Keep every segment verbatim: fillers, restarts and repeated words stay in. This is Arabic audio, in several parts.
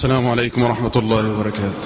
السلام عليكم ورحمة الله وبركاته.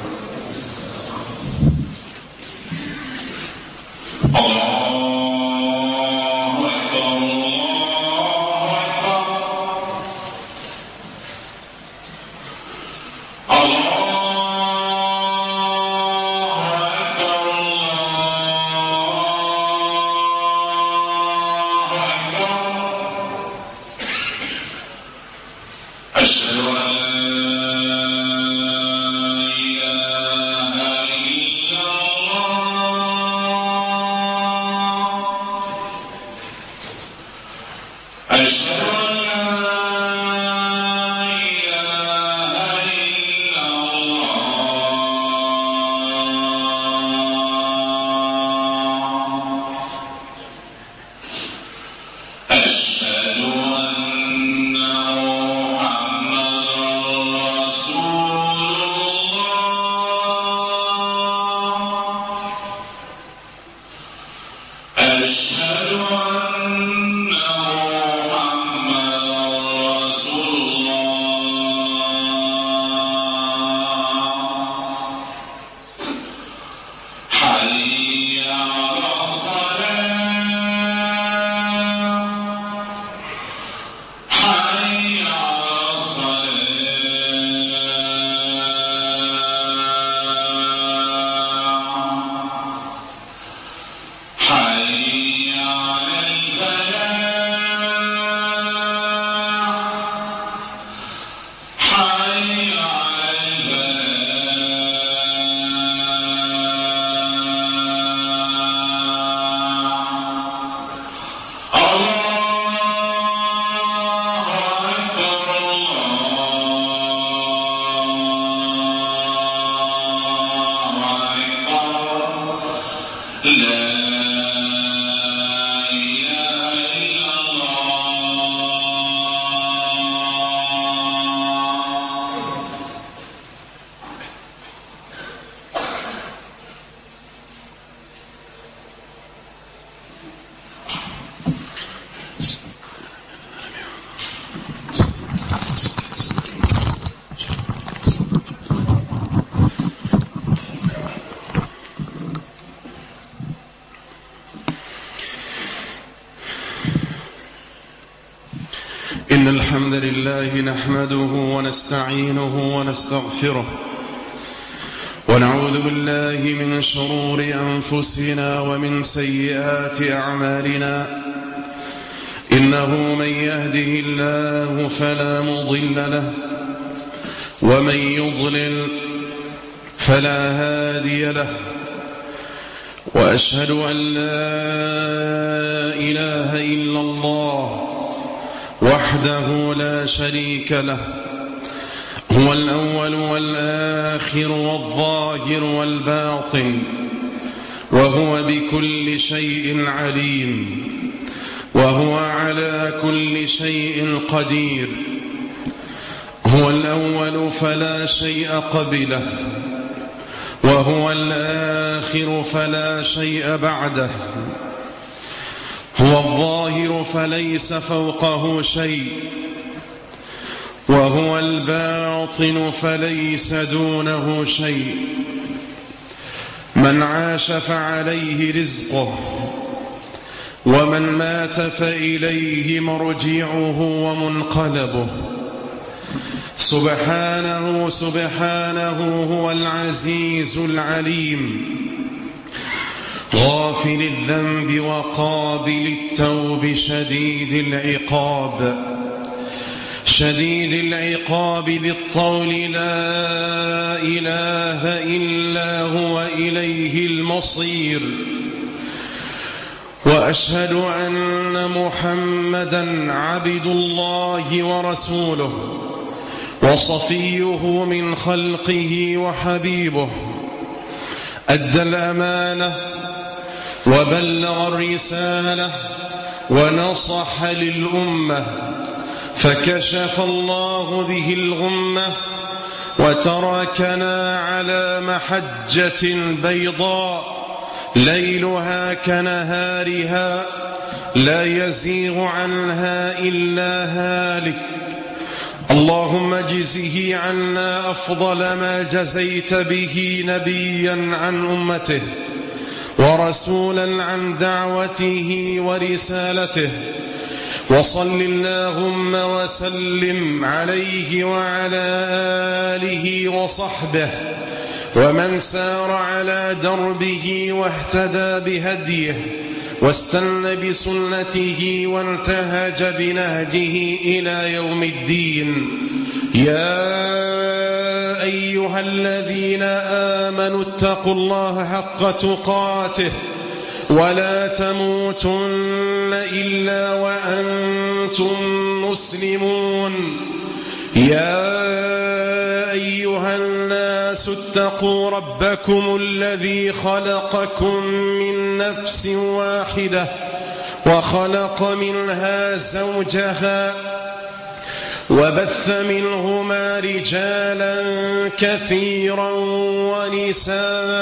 إن الحمد لله نحمده ونستعينه ونستغفره ونعوذ بالله من شرور أنفسنا ومن سيئات أعمالنا. إنه من يهده الله فلا مضل له ومن يضلل فلا هادي له، وأشهد أن لا إله إلا الله وحده لا شريك له، هو الأول والآخر والظاهر والباطن، وهو بكل شيء عليم، وهو على كل شيء قدير. هو الأول فلا شيء قبله، وهو الآخر فلا شيء بعده، هو الظاهر فليس فوقه شيء، وهو الباطن فليس دونه شيء. من عاش فعليه رزقه، ومن مات فإليه مرجعه ومنقلبه. سبحانه سبحانه هو العزيز العليم، غافل الذنب وقابل التوب، شديد العقاب شديد العقاب ذي الطول، لا إله إلا هو إليه المصير. وأشهد أن محمدًا عبد الله ورسوله وصفيه من خلقه وحبيبه، أدى الأمانة وبلغ الرسالة ونصح للأمة، فكشف الله به الغمة وتركنا على محجة بيضاء ليلها كنهارها لا يزيغ عنها إلا هالك. اللهم اجزه عنا أفضل ما جزيت به نبيا عن أمته ورسولا عن دعوته ورسالته، وصل اللهم وسلم عليه وعلى آله وصحبه ومن سار على دربه واهتدى بهديه واستنى بسنته وانتهج بنهجه إلى يوم الدين. يا أيها الذين آمنوا اتقوا الله حق تقاته ولا تموتن إلا وأنتم مسلمون. يا أيها الناس اتقوا ربكم الذي خلقكم من نفس واحدة وخلق منها زوجها وبث منهما رجالا كثيرا ونساء،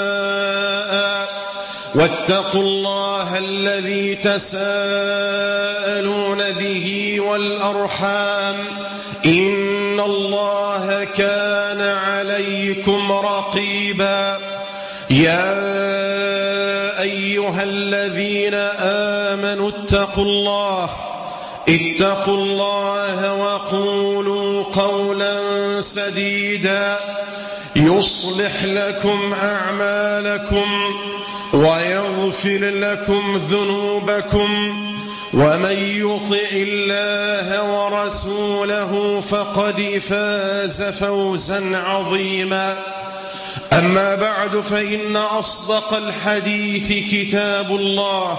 واتقوا الله الذي تساءلون به والأرحام إن الله كان عليكم رقيبا. يا أيها الذين آمنوا اتقوا الله اتقوا الله وقولوا قولا سديدا يصلح لكم أعمالكم ويغفر لكم ذنوبكم، ومن يطع الله ورسوله فقد فاز فوزا عظيما. أما بعد، فإن أصدق الحديث كتاب الله،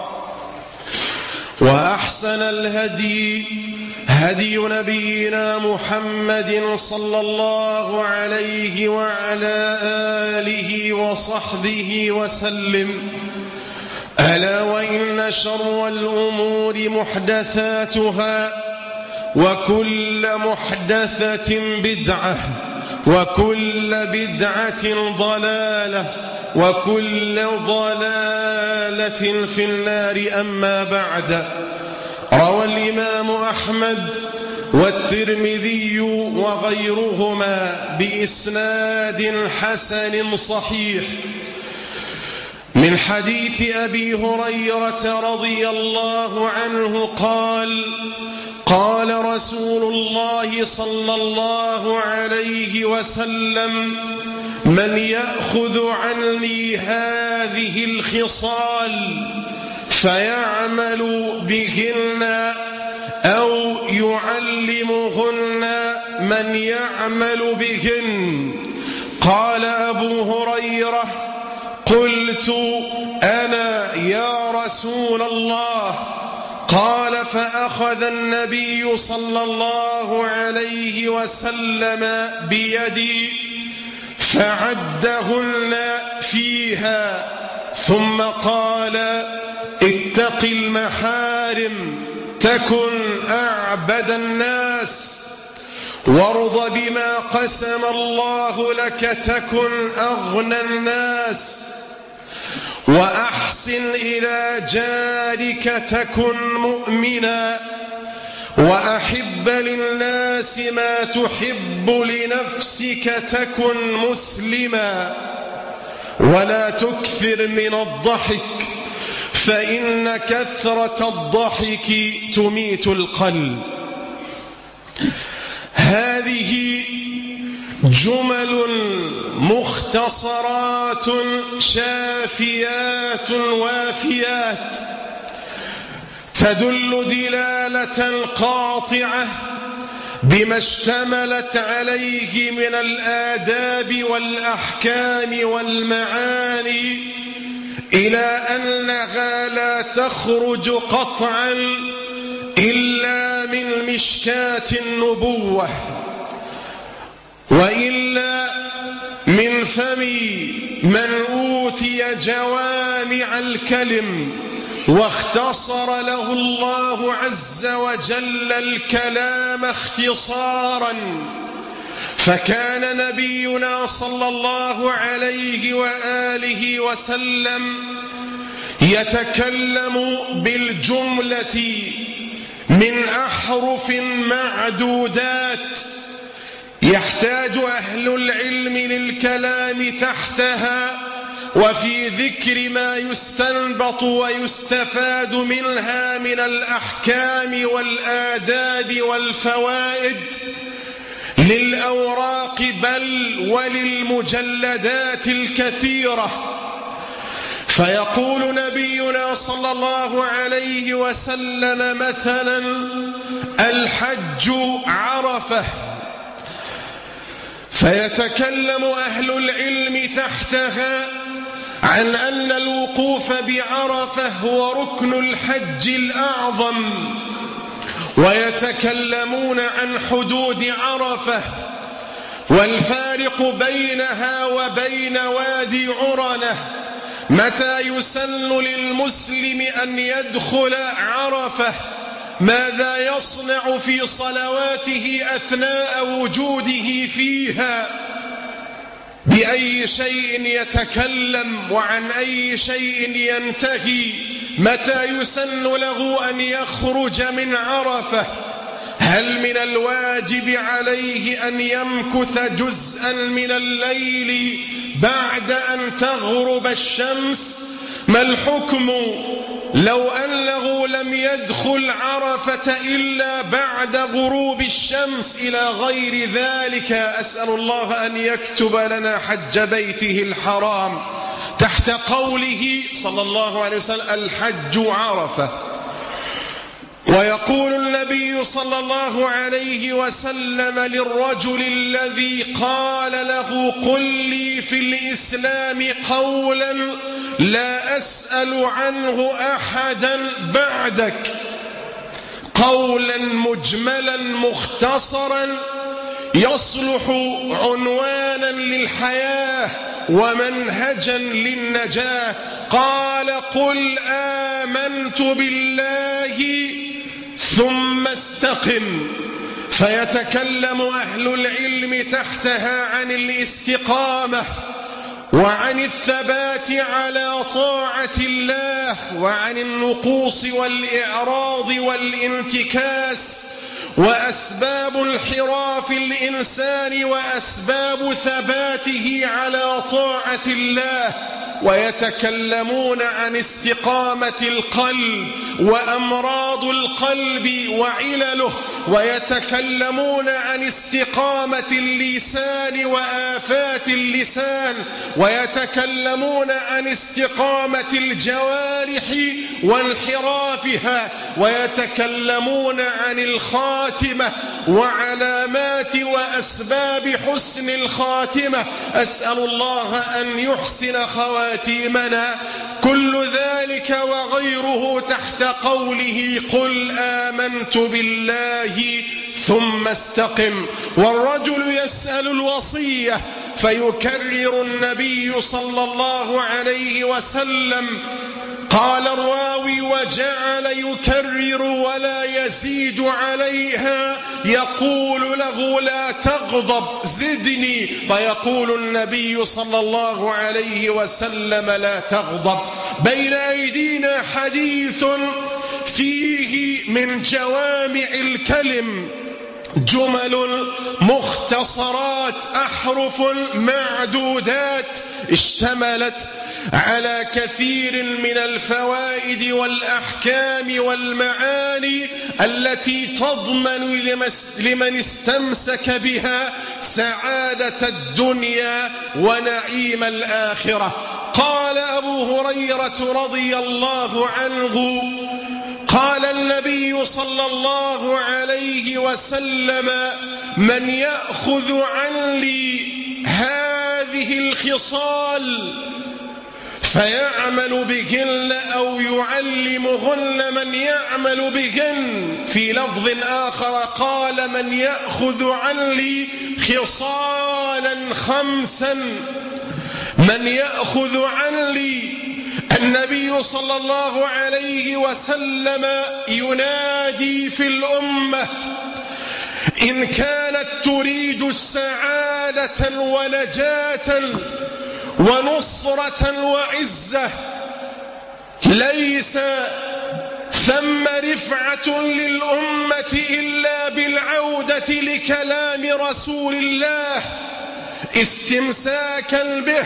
وأحسن الهدي هدي نبينا محمد صلى الله عليه وعلى آله وصحبه وسلم. ألا وإن شر الأمور محدثاتها، وكل محدثة بدعة، وكل بدعة ضلالة، وكل ضلالة في النار. أما بعد، روى الإمام أحمد والترمذي وغيرهما بإسناد حسن صحيح من حديث أبي هريرة رضي الله عنه قال: قال رسول الله صلى الله عليه وسلم: من يأخذ عني هذه الخصال فيعمل بهن أو يعلمهن من يعمل بهن. قال أبو هريرة: قلت أنا يا رسول الله. قال: فأخذ النبي صلى الله عليه وسلم بيدي فعدهن فيها، ثم قال: اتق المحارم تكن أعبد الناس، وارض بما قسم الله لك تكن أغنى الناس، وأحسن إلى جارك تكن مؤمنا، وأحب للناس ما تحب لنفسك تكن مسلما، ولا تكثر من الضحك فإن كثرة الضحك تميت القلب. هذه جمل مختصرات شافيات وافيات تدل دلالة قاطعة بما اشتملت عليه من الآداب والأحكام والمعاني، إلى أنها لا تخرج قطعا إلا من مشكاة النبوة، وإلا من فم من أوتي جوامع الكلم واختصر له الله عز وجل الكلام اختصارا. فكان نبينا صلى الله عليه وآله وسلم يتكلم بالجملة من أحد أحرف معدودات يحتاج أهل العلم للكلام تحتها وفي ذكر ما يستنبط ويستفاد منها من الأحكام والآداب والفوائد للأوراق بل وللمجلدات الكثيرة. فيقول نبينا صلى الله عليه وسلم مثلا: الحج عرفة. فيتكلم أهل العلم تحتها عن أن الوقوف بعرفة هو ركن الحج الأعظم، ويتكلمون عن حدود عرفة والفارق بينها وبين وادي عرنة، متى يسن للمسلم أن يدخل عرفة، ماذا يصنع في صلواته أثناء وجوده فيها، بأي شيء يتكلم وعن أي شيء ينتهي، متى يسن له أن يخرج من عرفة، هل من الواجب عليه أن يمكث جزءا من الليل بعد أن تغرب الشمس، ما الحكم لو أنه لم يدخل عرفة إلا بعد غروب الشمس إلى غير ذلك. أسأل الله أن يكتب لنا حج بيته الحرام تحت قوله صلى الله عليه وسلم: الحج عرفة. ويقول النبي صلى الله عليه وسلم للرجل الذي قال له: قل لي في الإسلام قولا لا أسأل عنه أحدا بعدك، قولا مجملا مختصرا يصلح عنوانا للحياة ومنهجا للنجاة. قال: قل آمنت بالله ثم استقم. فيتكلم أهل العلم تحتها عن الاستقامة وعن الثبات على طاعة الله وعن النقوص والإعراض والانتكاس وأسباب انحراف الإنسان وأسباب ثباته على طاعة الله. ويتكلمون عن استقامة القلب وأمراض القلب وعلله، ويتكلمون عن استقامة اللسان وآفات اللسان، ويتكلمون عن استقامة الجوارح وانحرافها، ويتكلمون عن الخاتمة وعلامات وأسباب حسن الخاتمة. أسأل الله أن يحسن خواتيمنا. كل ذلك وغيره تحت قوله: قل آمنت بالله ثم استقم. والرجل يسأل الوصية فيكرر النبي صلى الله عليه وسلم، قال الراوي: وجعل يكرر ولا يزيد عليها، يقول له: لا تغضب زدني، فيقول النبي صلى الله عليه وسلم: لا تغضب. بين أيدينا حديث فيه من جوامع الكلم جمل مختصرات، أحرف معدودات، اشتملت على كثير من الفوائد والأحكام والمعاني التي تضمن لمن استمسك بها سعادة الدنيا ونعيم الآخرة. قال أبو هريرة رضي الله عنه: قال النبي صلى الله عليه وسلم: من يأخذ عني هذه الخصال فيعمل بهن أو يعلمهن من يعمل بهن. في لفظ آخر قال: من يأخذ عني خصالا خمسا. من يأخذ عني. النبي صلى الله عليه وسلم ينادي في الأمة: إن كانت تريد السعادة ونجاة ونصرة وعزة، ليس ثم رفعة للأمة إلا بالعودة لكلام رسول الله استمساكا به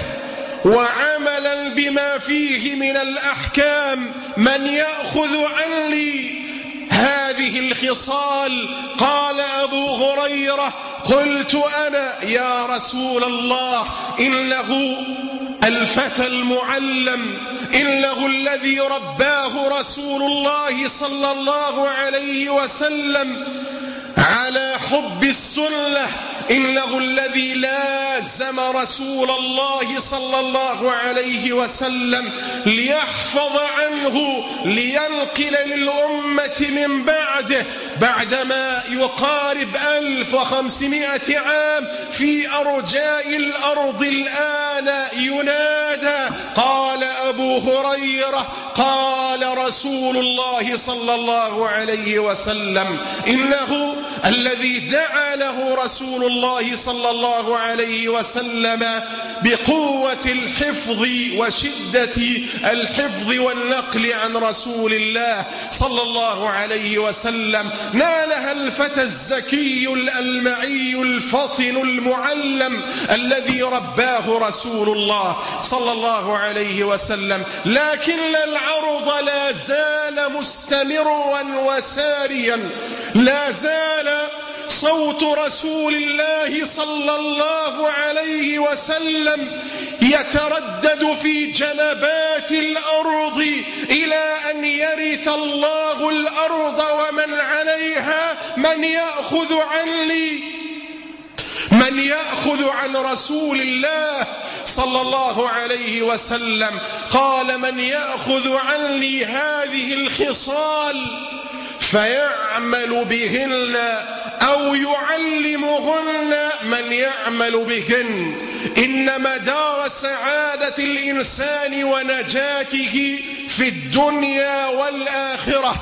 وعملا بما فيه من الأحكام. من يأخذ عني هذه الخصال؟ قال أبو هريرة: قلت أنا يا رسول الله، إنه الفتى المعلم، إنه الذي رباه رسول الله صلى الله عليه وسلم على حب السنة، إنه الذي لازم رسول الله صلى الله عليه وسلم ليحفظ عنه لينقل للأمة من بعده بعدما يقارب ألف وخمسمائة عام في أرجاء الأرض الآن ينادى. قال أبو هريرة: قال رسول الله صلى الله عليه وسلم: إنه الذي دعا له رسول الله صلى الله عليه وسلم بقوة الحفظ وشدة الحفظ والنقل عن رسول الله صلى الله عليه وسلم نالها الفتى الزكي الألمعي الفطن المعلم الذي رباه رسول الله صلى الله عليه وسلم. لكن العرض لا زال مستمرا وساريا، لا زال صوت رسول الله صلى الله عليه وسلم يتردد في جنبات الأرض إلى أن يرث الله الأرض ومن عليها. من يأخذ عني؟ من يأخذ عن رسول الله صلى الله عليه وسلم؟ قال: من يأخذ عني هذه الخصال فيعمل بهن أو يعلمهن من يعمل بهن. إن مدار سعادة الإنسان ونجاته في الدنيا والآخرة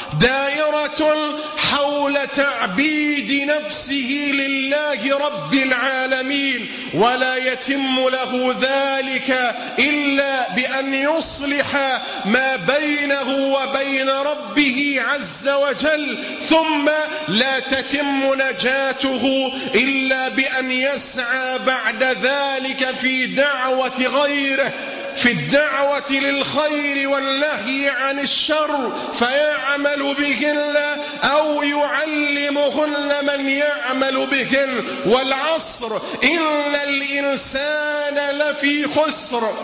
دائرة حول تعبيد نفسه لله رب العالمين، ولا يتم له ذلك إلا بأن يصلح ما بينه وبين ربه عز وجل، ثم لا تتم نجاته إلا بأن يسعى بعد ذلك في دعوة غيره، في الدعوة للخير والنهي عن الشر، فيعمل بهن أو يعلمهن من يعمل بهن. والعصر إن الإنسان لفي خسر،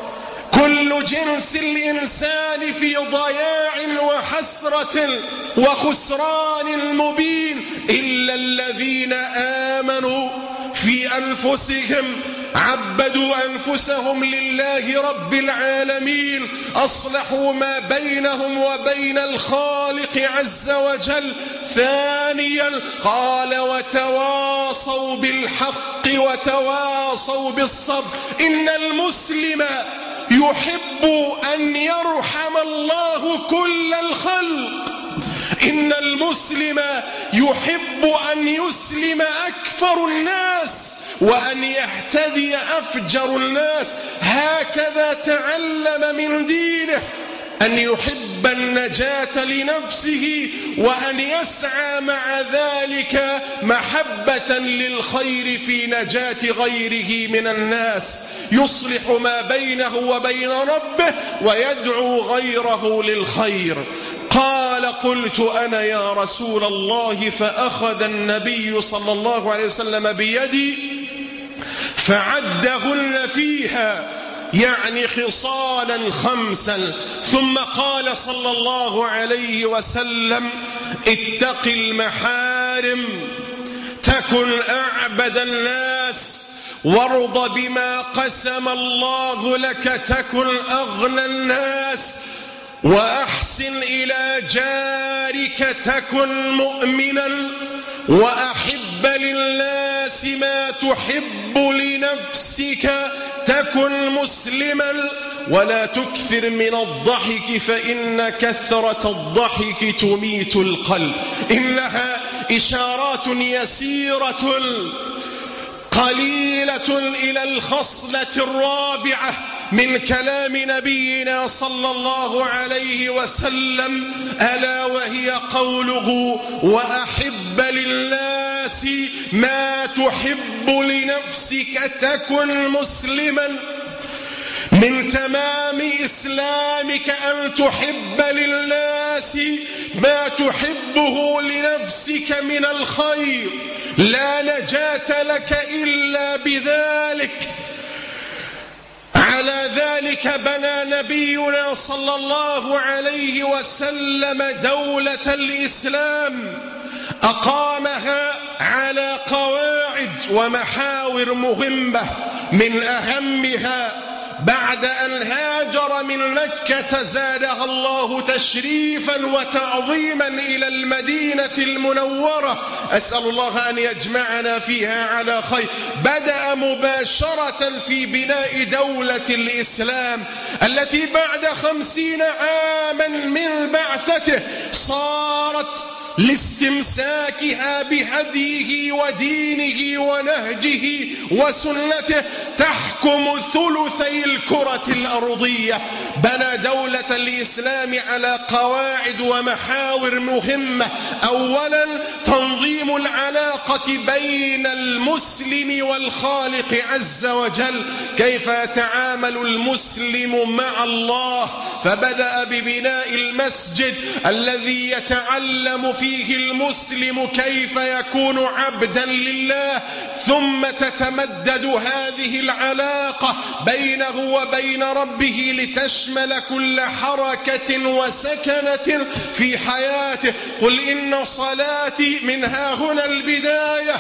كل جنس الإنسان في ضياع وحسرة وخسران مبين إلا الذين آمنوا في أنفسهم، عبدوا أنفسهم لله رب العالمين، أصلحوا ما بينهم وبين الخالق عز وجل. ثانيا قال: وتواصوا بالحق وتواصوا بالصبر. إن المسلم يحب أن يرحم الله كل الخلق، إن المسلم يحب أن يسلم أكثر الناس وأن يهتدي أفجر الناس. هكذا تعلم من دينه أن يحب النجاة لنفسه وأن يسعى مع ذلك محبة للخير في نجاة غيره من الناس، يصلح ما بينه وبين ربه ويدعو غيره للخير. قال: قلت أنا يا رسول الله، فأخذ النبي صلى الله عليه وسلم بيدي فعدهن فيها، يعني خصالا خمسا، ثم قال صلى الله عليه وسلم: اتق المحارم تكن أعبد الناس، وارض بما قسم الله لك تكن أغنى الناس، وأحسن إلى جارك تكن مؤمنا، وأحب للناس ما تحب لنفسك تكن مسلما، ولا تكثر من الضحك فإن كثرة الضحك تميت القلب. إنها إشارات يسيرة قليلة إلى الخصلة الرابعة من كلام نبينا صلى الله عليه وسلم، ألا وهي قوله: وأحب للناس ما تحب لنفسك تكن مسلما. من تمام إسلامك أن تحب للناس ما تحبه لنفسك من الخير، لا نجاة لك إلا بذلك. على ذلك بنى نبينا صلى الله عليه وسلم دولة الإسلام، أقامها على قواعد ومحاور مهمة، من أهمها بعد أن هاجر من مكة زادها الله تشريفا وتعظيما إلى المدينة المنورة، أسأل الله أن يجمعنا فيها على خير، بدأ مباشرة في بناء دولة الإسلام التي بعد خمسين عاما من بعثته صارت لاستمساكها بهديه ودينه ونهجه وسنته تحكم ثلثي الكرة الأرضية. بنى دولة الإسلام على قواعد ومحاور مهمة. أولا، تنظيم العلاقة بين المسلم والخالق عز وجل، كيف يتعامل المسلم مع الله، فبدأ ببناء المسجد الذي يتعلم فيه المسلم كيف يكون عبدا لله، ثم تتمدد هذه العلاقة بينه وبين ربه لتشمل كل حركة وسكنة في حياته. قل إن صلاتي من ها هنا البداية،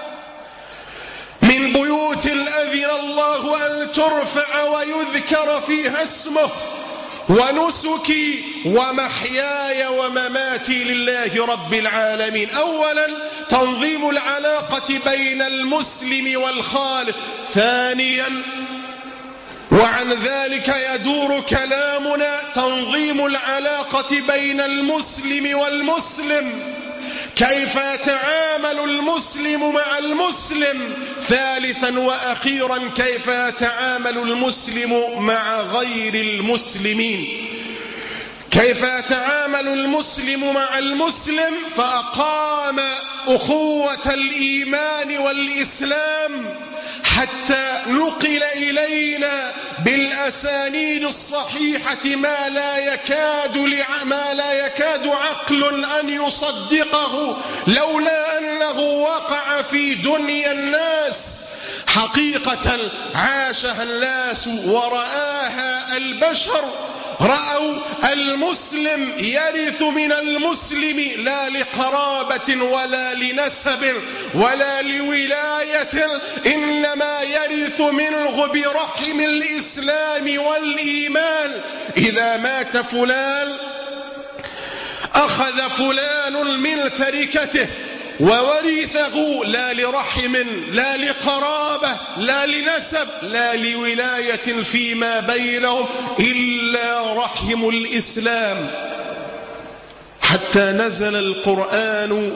من بيوت أذن الله أن ترفع ويذكر فيها اسمه، ونسكي ومحياي ومماتي لله رب العالمين. أولا، تنظيم العلاقة بين المسلم والخالق. ثانيا، وعن ذلك يدور كلامنا، تنظيم العلاقة بين المسلم والمسلم، كيف يتعامل المسلم مع المسلم. ثالثا وأخيرا، كيف يتعامل المسلم مع غير المسلمين، كيف يتعامل المسلم مع المسلم. فأقام أخوة الإيمان والإسلام حتى نقل إلينا بالأسانيد الصحيحة ما لا يكاد ما لا يكاد عقل أن يصدقه، لولا أنه وقع في دنيا الناس، حقيقة عاشها الناس ورآها البشر. رأوا المسلم يرث من المسلم لا لقرابة ولا لنسب ولا لولاية، إنما يرث منه برحم الإسلام والإيمان. إذا مات فلان أخذ فلان من تركته وورثه لا لرحم لا لقرابة لا لنسب لا لولاية فيما بينهم إلا رحم الإسلام، حتى نزل القرآن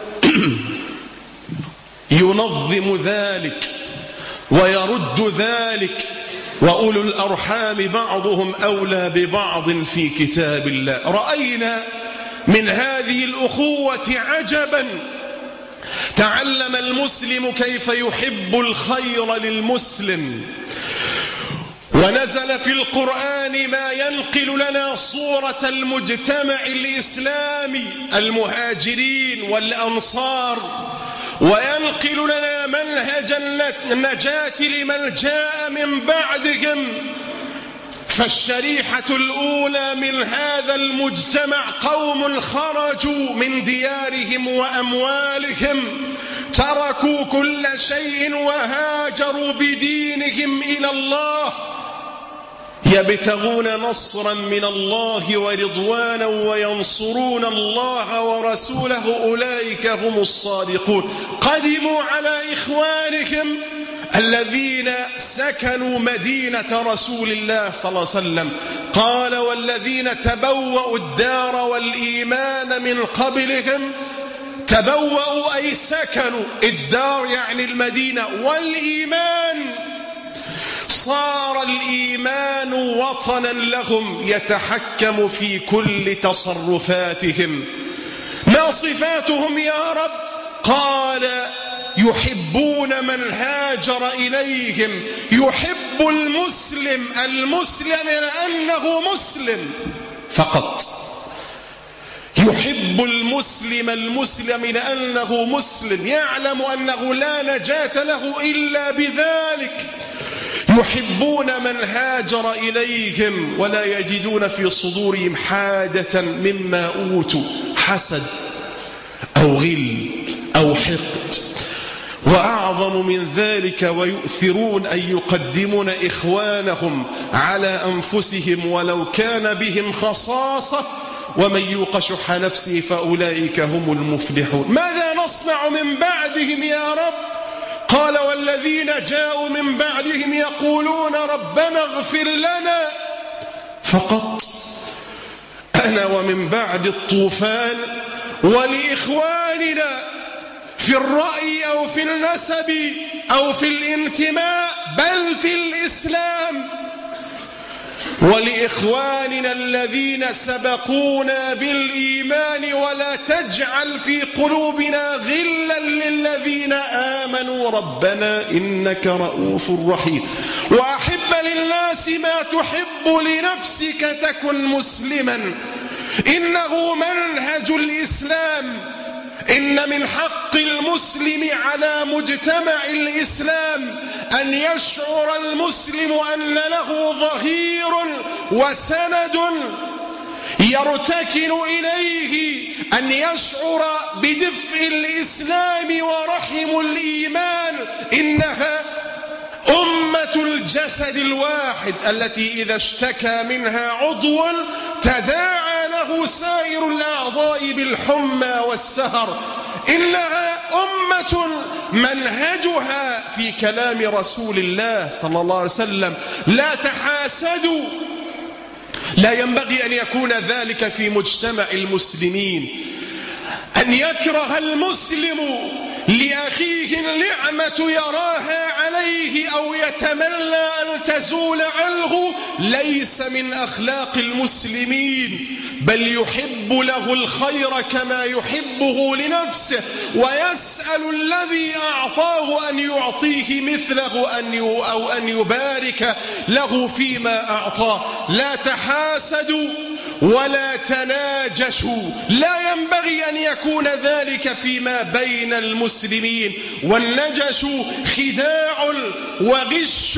ينظم ذلك ويرد ذلك، وأولو الأرحام بعضهم أولى ببعض في كتاب الله. رأينا من هذه الأخوة عجبا، تعلم المسلم كيف يحب الخير للمسلم، ونزل في القرآن ما ينقل لنا صورة المجتمع الإسلامي، المهاجرين والأنصار، وينقل لنا منهج النجاة لمن جاء من بعدهم. فالشريحة الأولى من هذا المجتمع قوم خرجوا من ديارهم وأموالهم، تركوا كل شيء وهاجروا بدينهم إلى الله، يبتغون نصرا من الله ورضوانا وينصرون الله ورسوله، أولئك هم الصادقون. قدموا على إخوانهم الذين سكنوا مدينة رسول الله صلى الله عليه وسلم، قال: والذين تبوأوا الدار والإيمان من قبلهم. تبوأوا أي سكنوا، الدار يعني المدينة، والإيمان صار الإيمان وطنا لهم يتحكم في كل تصرفاتهم. ما صفاتهم يا رب؟ قال يحبون من هاجر إليهم. يحب المسلم المسلم لأنه مسلم فقط. يحب المسلم المسلم لأنه مسلم، يعلم أنه لا نجاة له إلا بذلك. يحبون من هاجر إليهم ولا يجدون في صدورهم حاجة مما أوتوا، حسد أو غل أو حقد. وأعظم من ذلك ويؤثرون أن يقدمون إخوانهم على أنفسهم ولو كان بهم خصاصة ومن يوق شح نفسه فأولئك هم المفلحون. ماذا نصنع من بعدهم يا رب؟ قال والذين جاءوا من بعدهم يقولون ربنا اغفر لنا فقط. أنا ومن بعد الطوفان ولإخواننا في الرأي أو في النسب أو في الانتماء بل في الإسلام، ولإخواننا الذين سبقونا بالإيمان ولا تجعل في قلوبنا غلا للذين آمنوا ربنا إنك رؤوف رحيم. وأحب للناس ما تحب لنفسك تكن مسلما. إنه منهج الإسلام. إن من حق المسلم على مجتمع الإسلام أن يشعر المسلم أن له ظهير وسند يرتكن إليه، أن يشعر بدفء الإسلام ورحم الإيمان. إنها أمة الجسد الواحد التي إذا اشتكى منها عضو تداعى له سائر الأعضاء بالحمى والسهر. إنها أمة منهجها في كلام رسول الله صلى الله عليه وسلم لا تحاسدوا. لا ينبغي أن يكون ذلك في مجتمع المسلمين، أن يكره المسلم لأخيه النعمة يراها عليه أو يتمنى أن تزول عنه، ليس من أخلاق المسلمين، بل يحب له الخير كما يحبه لنفسه، ويسأل الذي أعطاه أن يعطيه مثله أن أو أن يبارك له فيما أعطاه. لا تحاسدوا ولا تناجشوا، لا ينبغي أن يكون ذلك فيما بين المسلمين. والنجش خداع وغش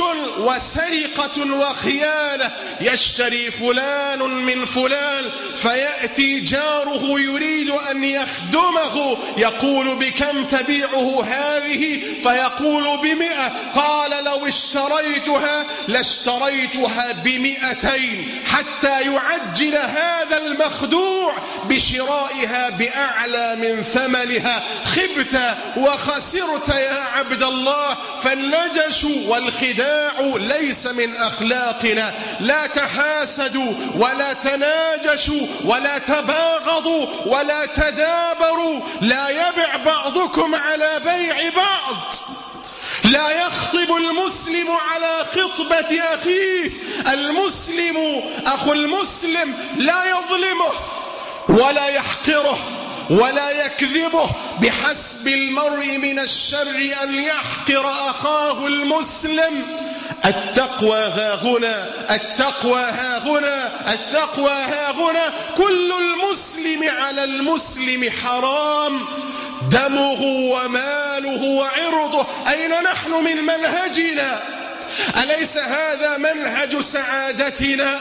وسرقة وخيانة. يشتري فلان من فلان فيأتي جاره يريد أن يخدمه، يقول بكم تبيعه هذه؟ فيقول بمئة. قال لو اشتريتها لاشتريتها بمئتين، حتى يعجل هذا المخدوع بشرائها بأعلى من ثمنها. خبت وخسرت يا عبد الله. فالنجش والخداع ليس من أخلاقنا. لا تحاسدوا ولا تناجشوا ولا تباغضوا ولا تدابروا. لا يبع بعضكم على بيع بعض. لا يخطب المسلم على خطبة أخيه. المسلم أخو المسلم لا يظلمه ولا يحقره ولا يكذبه. بحسب المرء من الشر أن يحقر أخاه المسلم. التقوى ها هنا، التقوى ها هنا، التقوى ها هنا. كل المسلم على المسلم حرام، دمه وماله وعرضه. أين نحن من منهجنا؟ أليس هذا منهج سعادتنا؟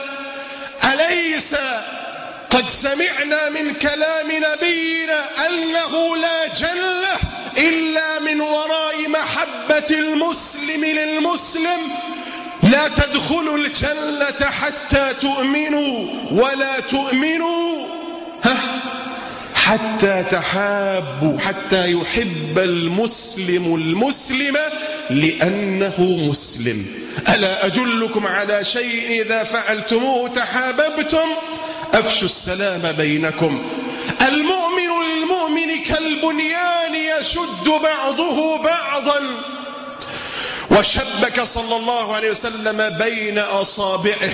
أليس قد سمعنا من كلام نبينا أنه لا جنة إلا من وراء محبة المسلم للمسلم؟ لا تدخلوا الجنة حتى تؤمنوا ولا تؤمنوا حتى تحابوا، حتى يحب المسلم المسلم لأنه مسلم. ألا أدلكم على شيء إذا فعلتموه تحاببتم؟ أفشوا السلام بينكم. المؤمن للمؤمن كالبنيان يشد بعضه بعضا. وشبك صلى الله عليه وسلم بين أصابعه.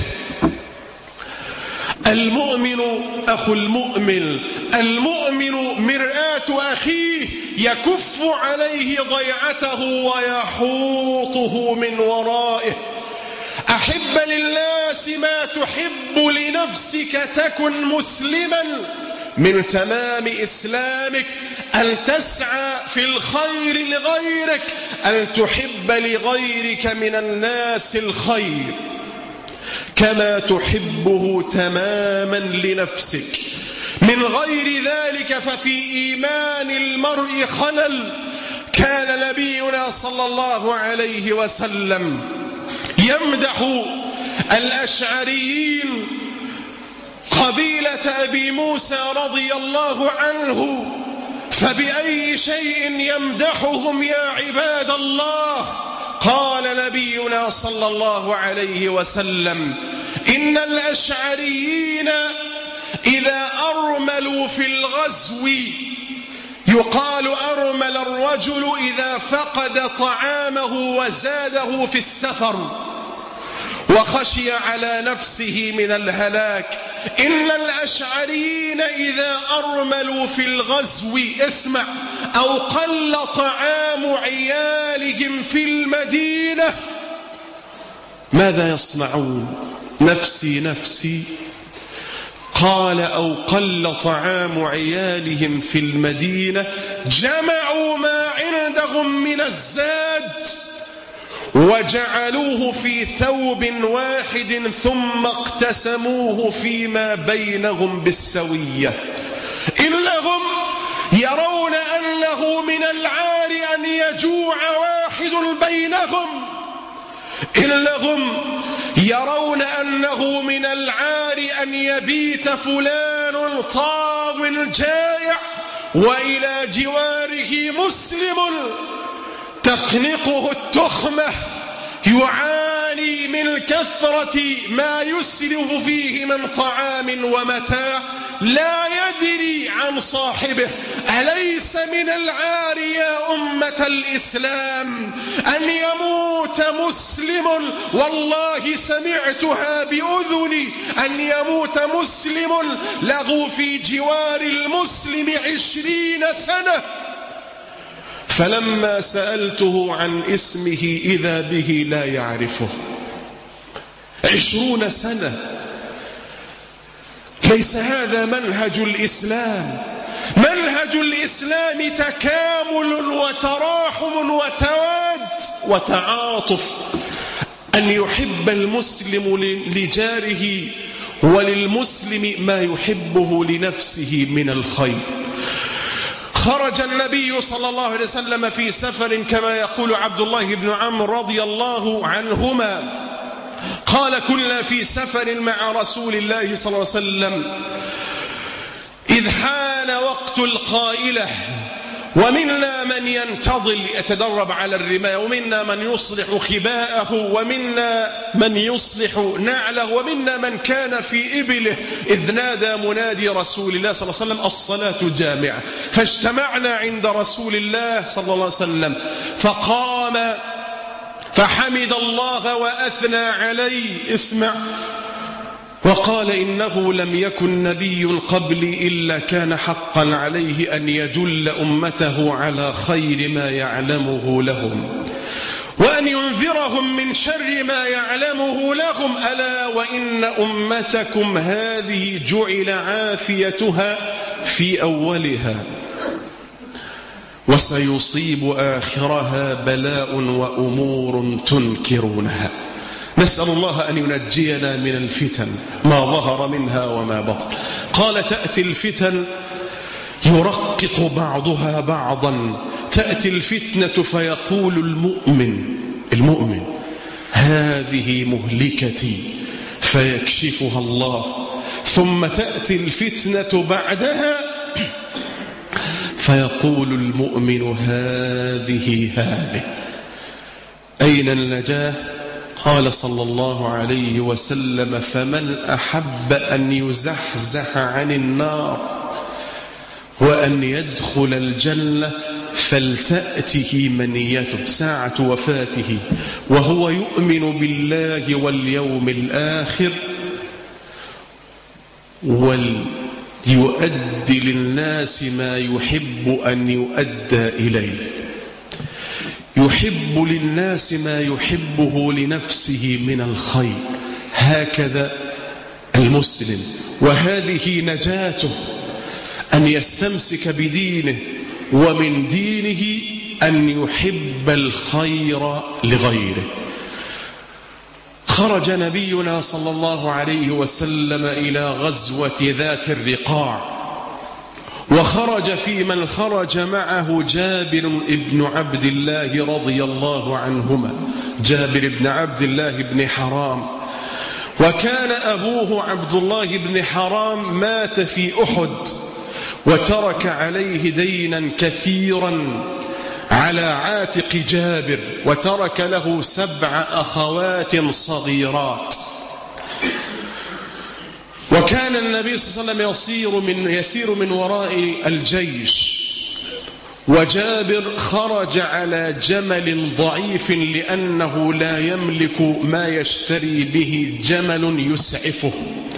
المؤمن أخو المؤمن، المؤمن مرآة أخيه يكف عليه ضيعته ويحوطه من ورائه. أحب للناس ما تحب لنفسك تكن مسلما. من تمام إسلامك أن تسعى في الخير لغيرك، أن تحب لغيرك من الناس الخير كما تحبه تماما لنفسك. من غير ذلك ففي إيمان المرء خلل. كان نبينا صلى الله عليه وسلم يمدح الأشعريين قبيلة أبي موسى رضي الله عنه، فبأي شيء يمدحهم يا عباد الله؟ قال نبينا صلى الله عليه وسلم: إن الأشعريين إذا أرملوا في الغزو، يقال أرمل الرجل إذا فقد طعامه وزاده في السفر وخشي على نفسه من الهلاك. إن الأشعريين إذا أرملوا في الغزو، اسمع، أو قل طعام عيالهم في المدينة، ماذا يصنعون؟ نفسي نفسي. قال: أو قل طعام عيالهم في المدينة جمعوا ما عندهم من الزاد وجعلوه في ثوب واحد ثم اقتسموه فيما بينهم بالسوية. إنهم يرون أنه من العار أن يجوع واحد بينهم، إنهم يرون أنه من العار أن يبيت فلان طاو جائع وإلى جواره مسلم تخنقه التخمة يعاني من كثرة ما يسرف فيه من طعام ومتاع، لا يدري عن صاحبه. أليس من العار يا أمة الإسلام أن يموت مسلم، والله سمعتها بأذني، أن يموت مسلم له في جوار المسلم عشرين سنة، فلما سألته عن اسمه إذا به لا يعرفه. عشرون سنة. ليس هذا منهج الإسلام. منهج الإسلام تكامل وتراحم وتواد وتعاطف، أن يحب المسلم لجاره وللمسلم ما يحبه لنفسه من الخير. خرج النبي صلى الله عليه وسلم في سفر كما يقول عبد الله بن عمرو رضي الله عنهما، قال: كنا في سفر مع رسول الله صلى الله عليه وسلم إذ حان وقت القائلة، ومنا من ينتظل يتدرب على الرماية، ومنا من يصلح خباءه، ومنا من يصلح نعله، ومنا من كان في إبله، إذ نادى منادي رسول الله صلى الله عليه وسلم: الصلاة جامعة. فاجتمعنا عند رسول الله صلى الله عليه وسلم فقام فحمد الله وأثنى عليه، اسمع، وقال: إنه لم يكن نبي قبلي إلا كان حقا عليه أن يدل أمته على خير ما يعلمه لهم وأن ينذرهم من شر ما يعلمه لهم. ألا وإن أمتكم هذه جعل عافيتها في أولها وسيصيب آخرها بلاء وأمور تنكرونها. نسأل الله أن ينجينا من الفتن ما ظهر منها وما بطن. قال: تأتي الفتن يرقق بعضها بعضا، تأتي الفتنة فيقول المؤمن المؤمن هذه مهلكتي فيكشفها الله، ثم تأتي الفتنة بعدها فيقول المؤمن هذه هذه. أين النجاة؟ قال صلى الله عليه وسلم: فمن أحب أن يزحزح عن النار وأن يدخل الجنة فلتأته منيته ساعة وفاته وهو يؤمن بالله واليوم الآخر وليؤدي للناس ما يحب أن يؤدى إليه، يحب للناس ما يحبه لنفسه من الخير. هكذا المسلم، وهذه نجاته، أن يستمسك بدينه، ومن دينه أن يحب الخير لغيره. خرج نبينا صلى الله عليه وسلم إلى غزوة ذات الرقاع، وخرج في من خرج معه جابر بن عبد الله رضي الله عنهما، جابر بن عبد الله بن حرام، وكان أبوه عبد الله بن حرام مات في أحد، وترك عليه دينا كثيرا على عاتق جابر، وترك له سبع أخوات صغيرات. وكان النبي صلى الله عليه وسلم يسير من, يسير من وراء الجيش، وجابر خرج على جمل ضعيف لأنه لا يملك ما يشتري به جمل يسعفه.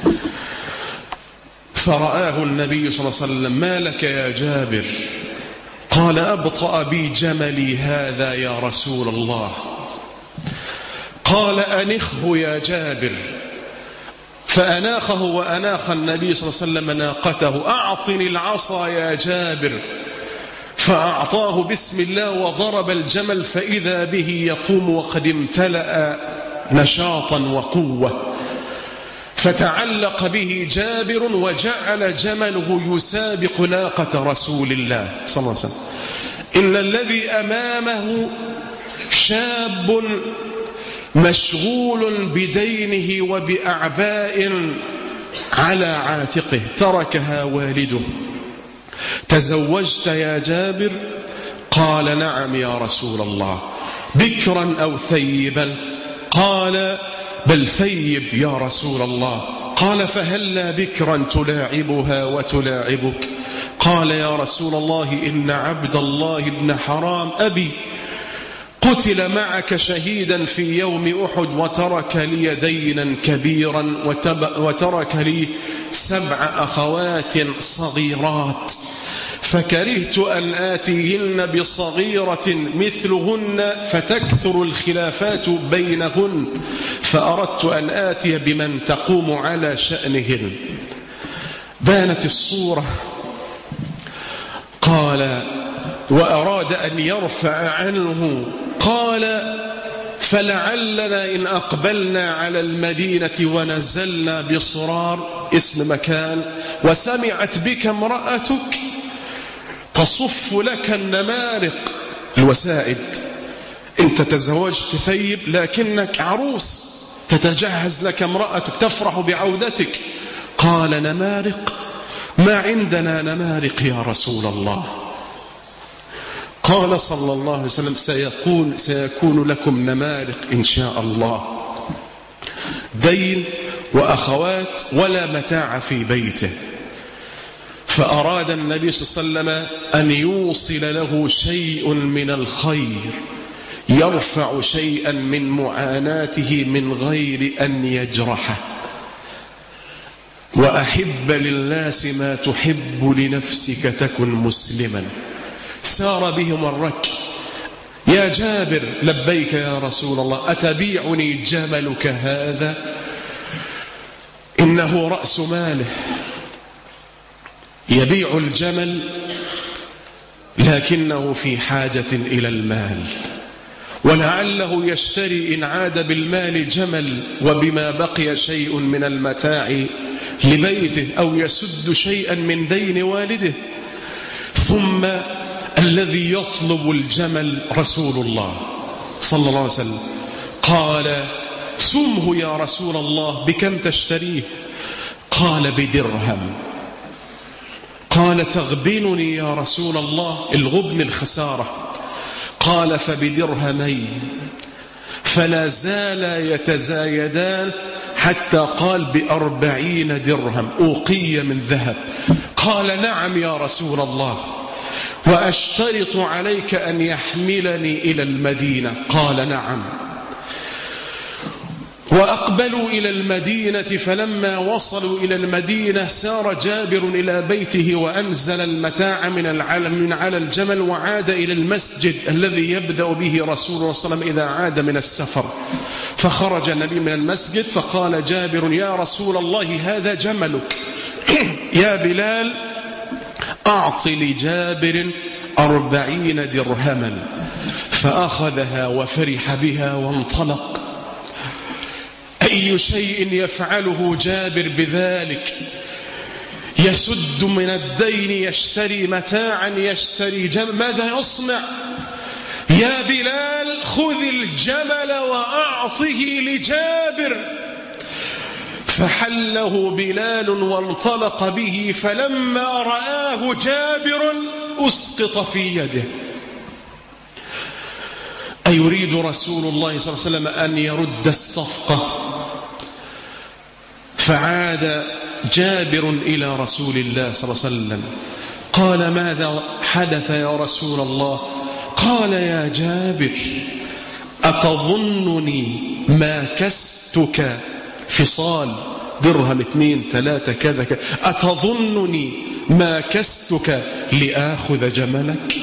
فرآه النبي صلى الله عليه وسلم: ما لك يا جابر؟ قال: أبطأ بي جملي هذا يا رسول الله. قال: أنخه يا جابر. فأناخه، وأناخ النبي صلى الله عليه وسلم ناقته. أعطني العصا يا جابر. فأعطاه بسم الله وضرب الجمل، فإذا به يقوم وقد امتلأ نشاطا وقوة، فتعلق به جابر وجعل جمله يسابق ناقة رسول الله صلى الله عليه وسلم. إن الذي أمامه شاب مشغول بدينه وبأعباء على عاتقه تركها والده. تزوجت يا جابر؟ قال: نعم يا رسول الله. بكرا أو ثيبا؟ قال: بل ثيب يا رسول الله. قال: فهلا بكرا تلاعبها وتلاعبك؟ قال: يا رسول الله، إن عبد الله بن حرام أبي قتل معك شهيدا في يوم أحد، وترك لي دينا كبيرا، وترك لي سبع أخوات صغيرات، فكرهت أن آتيهن بصغيرة مثلهن فتكثر الخلافات بينهن، فأردت أن آتي بمن تقوم على شأنهن. بانت الصورة. قال: وأراد أن يرفع عنه. قال: فلعلنا إن أقبلنا على المدينة ونزلنا بصرار، اسم مكان، وسمعت بك امرأتك تصف لك النمارق، الوسائد. انت تزوجت ثيب لكنك عروس، تتجهز لك امرأتك تفرح بعودتك. قال: نمارق؟ ما عندنا نمارق يا رسول الله. قال صلى الله عليه وسلم: سيكون, سيكون لكم نمارق إن شاء الله. دين وأخوات ولا متاع في بيته. فأراد النبي صلى الله عليه وسلم أن يوصل له شيء من الخير، يرفع شيئا من معاناته من غير أن يجرحه. وأحب للناس ما تحب لنفسك تكن مسلما. سار بهم الركب. يا جابر: لبيك يا رسول الله. أتبيعني جملك هذا؟ إنه رأس ماله، يبيع الجمل لكنه في حاجة إلى المال، ولعله يشتري إن عاد بالمال جمل وبما بقي شيء من المتاع لبيته، أو يسد شيئا من دين والده. ثم الذي يطلب الجمل رسول الله صلى الله عليه وسلم. قال: سمه يا رسول الله، بكم تشتريه؟ قال: بدرهم. قال: تغبنني يا رسول الله؟ الغبن الخسارة. قال: فبدرهمين. فلا زالا يتزايدان حتى قال: بأربعين درهم أوقية من ذهب. قال: نعم يا رسول الله. وأشترط عليك أن يحملني إلى المدينة؟ قال نعم. وأقبلوا إلى المدينة، فلما وصلوا إلى المدينة سار جابر إلى بيته وأنزل المتاع من العلم من على الجمل وعاد إلى المسجد الذي يبدأ به رسول الله صلى الله عليه وسلم إذا عاد من السفر. فخرج النبي من المسجد فقال جابر: يا رسول الله هذا جملك. يا بلال أعط لجابر أربعين درهما. فأخذها وفرح بها وانطلق. أي شيء يفعله جابر بذلك؟ يسد من الدين، يشتري متاعا، يشتري جمل، ماذا يصنع؟ يا بلال خذ الجمل وأعطه لجابر. فحله بلال وانطلق به، فلما رآه جابر أسقط في يده. أيريد رسول الله صلى الله عليه وسلم أن يرد الصفقة؟ فعاد جابر إلى رسول الله صلى الله عليه وسلم قال: ماذا حدث يا رسول الله؟ قال: يا جابر أتظنني ما كستك فصال درهم اثنين ثلاثة كذا كذا، أتظنني ما كستك لآخذ جملك؟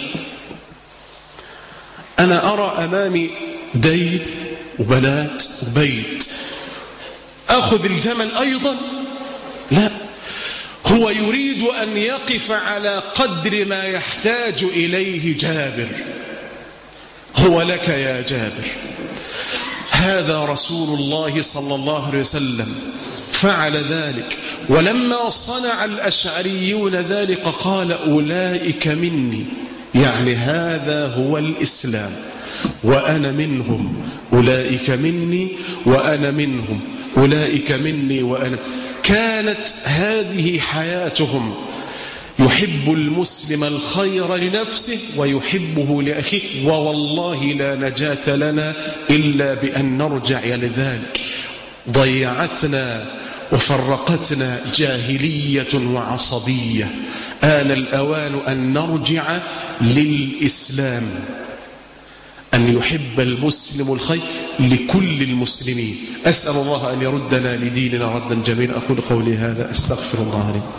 أنا أرى أمامي دين وبنات وبيت، أخذ الجمل أيضا؟ لا، هو يريد أن يقف على قدر ما يحتاج إليه جابر. هو لك يا جابر. هذا رسول الله صلى الله عليه وسلم فعل ذلك. ولما صنع الأشعريون ذلك قال: أولئك مني، يعني هذا هو الإسلام وأنا منهم. أولئك مني وأنا منهم، أولئك مني وأنا. كانت هذه حياتهم. يحب المسلم الخير لنفسه ويحبه لأخيه، ووالله لا نجاة لنا إلا بأن نرجع لذلك. ضيعتنا وفرقتنا جاهلية وعصبية. آن الأوان أن نرجع للإسلام، أن يحب المسلم الخير لكل المسلمين. أسأل الله أن يردنا لديننا ردا جميلا. أقول قولي هذا، أستغفر الله لي.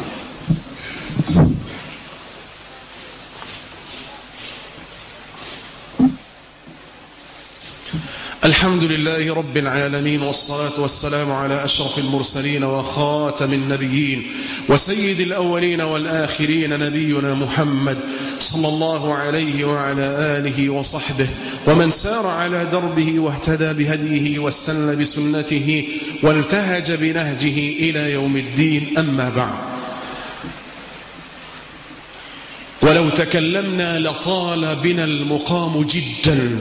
الحمد لله رب العالمين، والصلاة والسلام على أشرف المرسلين وخاتم النبيين وسيد الأولين والآخرين، نبينا محمد صلى الله عليه وعلى آله وصحبه ومن سار على دربه واهتدى بهديه واستنى بسنته والتهج بنهجه إلى يوم الدين. أما بعد، ولو تكلمنا لطال بنا المقام جدا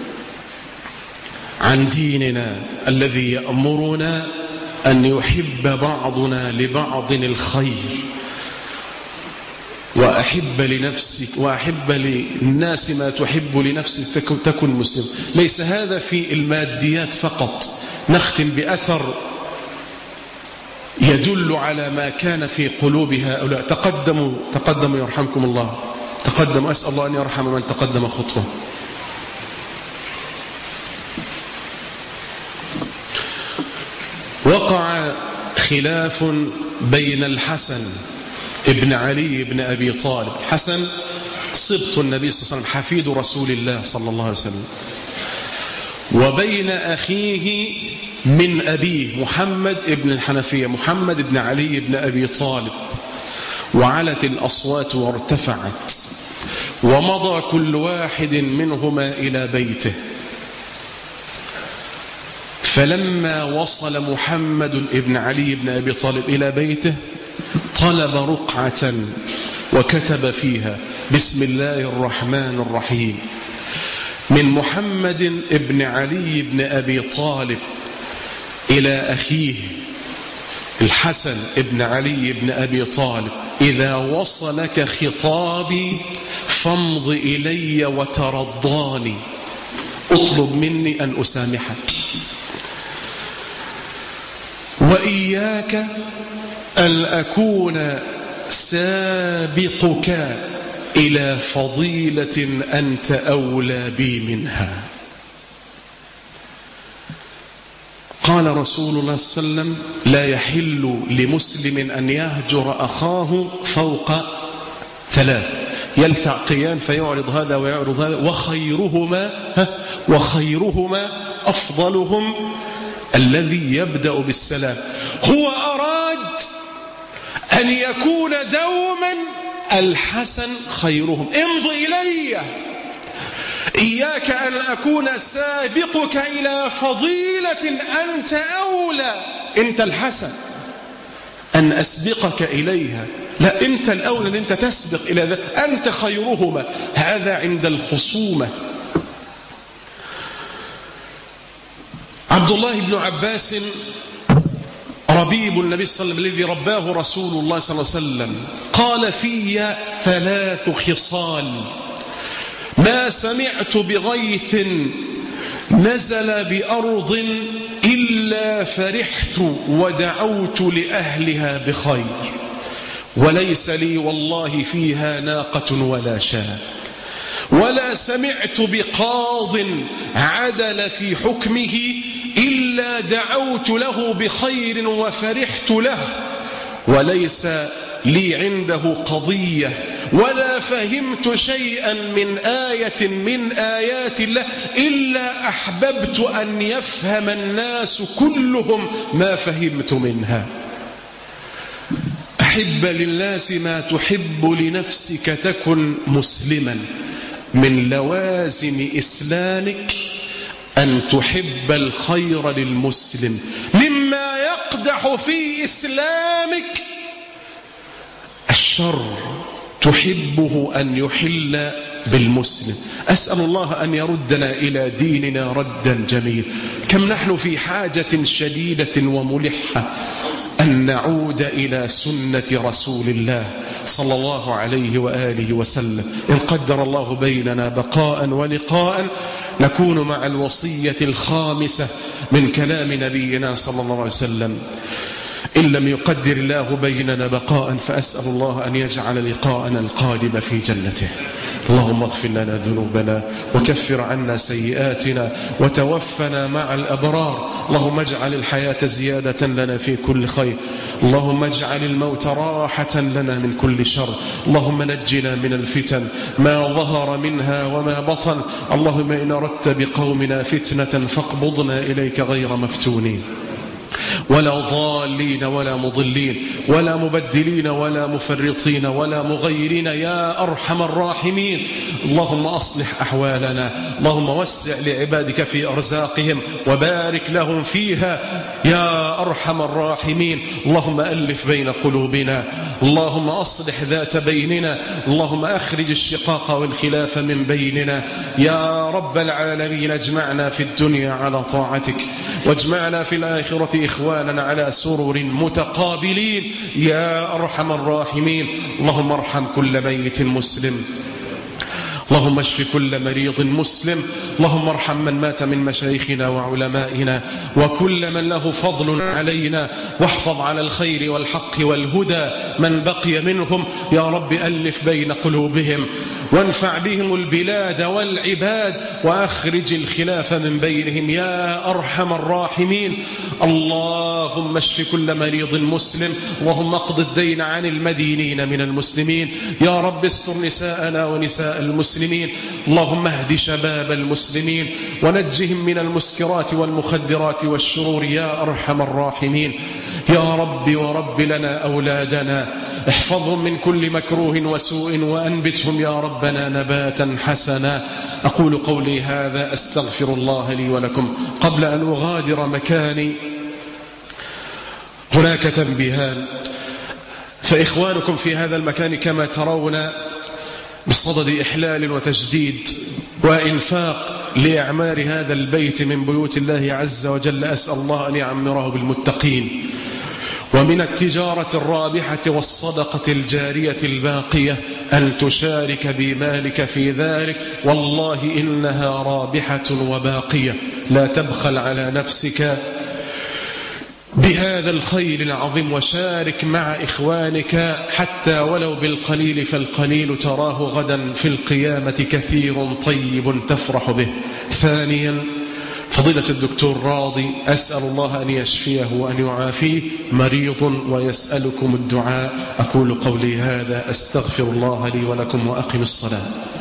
عن ديننا الذي يأمرنا أن يحب بعضنا لبعض الخير، وأحب لنفسك وأحب للناس ما تحب لنفسك تكن مسلم. ليس هذا في الماديات فقط. نختم بأثر يدل على ما كان في قلوب هؤلاء. تقدموا تقدموا يرحمكم الله، تقدموا. أسأل الله أن يرحم من تقدم خطوة. وقع خلاف بين الحسن ابن علي بن أبي طالب. حسن صبط النبي صلى الله عليه وسلم، حفيد رسول الله صلى الله عليه وسلم، وبين أخيه من أبيه محمد ابن الحنفية، محمد بن علي بن أبي طالب. وعلت الأصوات وارتفعت، ومضى كل واحد منهما إلى بيته. فلما وصل محمد بن علي بن أبي طالب إلى بيته طلب رقعة وكتب فيها: بسم الله الرحمن الرحيم، من محمد بن علي بن أبي طالب إلى أخيه الحسن بن علي بن أبي طالب: إذا وصلك خطابي فامض إلي وترضاني، اطلب مني أن أسامحك، وإياك أن أكون سابقك إلى فضيلة أنت أولى بي منها. قال رسول الله صلى الله عليه وسلم: لا يحل لمسلم أن يهجر أخاه فوق ثلاث، يلتقيان فيعرض هذا ويعرض هذا، وخيرهما وخيرهما أفضلهم الذي يبدأ بالسلام. هو أراد أن يكون دوما الحسن خيرهم. امض إلي، إياك أن أكون سابقك إلى فضيلة أنت أولى، أنت الحسن أن أسبقك إليها، لا، أنت الأولى أن أنت تسبق إلى ذلك، أنت خيرهما. هذا عند الخصومة. عبد الله بن عباس ربيب النبي صلى الله عليه وسلم الذي رباه رسول الله صلى الله عليه وسلم قال: في ثلاث خصال ما سمعت بغيث نزل بأرض إلا فرحت ودعوت لأهلها بخير، وليس لي والله فيها ناقة ولا شاة، ولا سمعت بقاض عدل في حكمه إلا دعوت له بخير وفرحت له، وليس لي عنده قضية ولا فهمت شيئا من آية من آيات الله إلا أحببت أن يفهم الناس كلهم ما فهمت منها. أحب للناس ما تحب لنفسك تكن مسلما. من لوازم إسلامك أن تحب الخير للمسلم. مما يقدح في إسلامك الشر تحبه أن يحل بالمسلم. أسأل الله أن يردنا إلى ديننا ردا جميلا. كم نحن في حاجة شديدة وملحة أن نعود إلى سنة رسول الله صلى الله عليه وآله وسلم. إن قدر الله بيننا بقاء ولقاء نكون مع الوصية الخامسة من كلام نبينا صلى الله عليه وسلم. إن لم يقدر الله بيننا بقاء فأسأل الله أن يجعل لقاءنا القادم في جنته. اللهم اغفر لنا ذنوبنا وكفر عنا سيئاتنا وتوفنا مع الأبرار. اللهم اجعل الحياة زيادة لنا في كل خير. اللهم اجعل الموت راحة لنا من كل شر. اللهم نجنا من الفتن ما ظهر منها وما بطن. اللهم إن أردت بقومنا فتنة فاقبضنا إليك غير مفتونين ولا ضالين ولا مضلين ولا مبدلين ولا مفرطين ولا مغيرين يا أرحم الراحمين. اللهم أصلح أحوالنا. اللهم وسع لعبادك في أرزاقهم وبارك لهم فيها يا أرحم الراحمين. اللهم ألف بين قلوبنا. اللهم أصلح ذات بيننا. اللهم أخرج الشقاق والخلاف من بيننا يا رب العالمين. اجمعنا في الدنيا على طاعتك واجمعنا في الآخرة إخوانا على سرر متقابلين يا أرحم الراحمين. اللهم ارحم كل ميت مسلم. اللهم اشف كل مريض مسلم. اللهم ارحم من مات من مشايخنا وعلمائنا وكل من له فضل علينا، واحفظ على الخير والحق والهدى من بقي منهم يا رب. ألف بين قلوبهم وانفع بهم البلاد والعباد وأخرج الخلاف من بينهم يا أرحم الراحمين. اللهم اشف كل مريض مسلم. اللهم اقض الدين عن المدينين من المسلمين يا رب. استر نساءنا ونساء المسلمين. اللهم اهد شباب المسلمين ونجهم من المسكرات والمخدرات والشرور يا أرحم الراحمين. يا رب ورب لنا أولادنا احفظهم من كل مكروه وسوء وأنبتهم يا ربنا نباتا حسنا. أقول قولي هذا أستغفر الله لي ولكم. قبل أن أغادر مكاني هناك تنبيهان. فإخوانكم في هذا المكان كما ترون بصدد إحلال وتجديد وإنفاق لأعمار هذا البيت من بيوت الله عز وجل. أسأل الله أن يعمره بالمتقين. ومن التجارة الرابحة والصدقة الجارية الباقية أن تشارك بمالك في ذلك، والله إنها رابحة وباقية. لا تبخل على نفسك بهذا الخير العظيم وشارك مع إخوانك حتى ولو بالقليل، فالقليل تراه غدا في القيامة كثير طيب تفرح به. ثانيا فضيلة الدكتور راضي أسأل الله أن يشفيه وأن يعافيه، مريض ويسألكم الدعاء. أقول قولي هذا أستغفر الله لي ولكم وأقم الصلاة.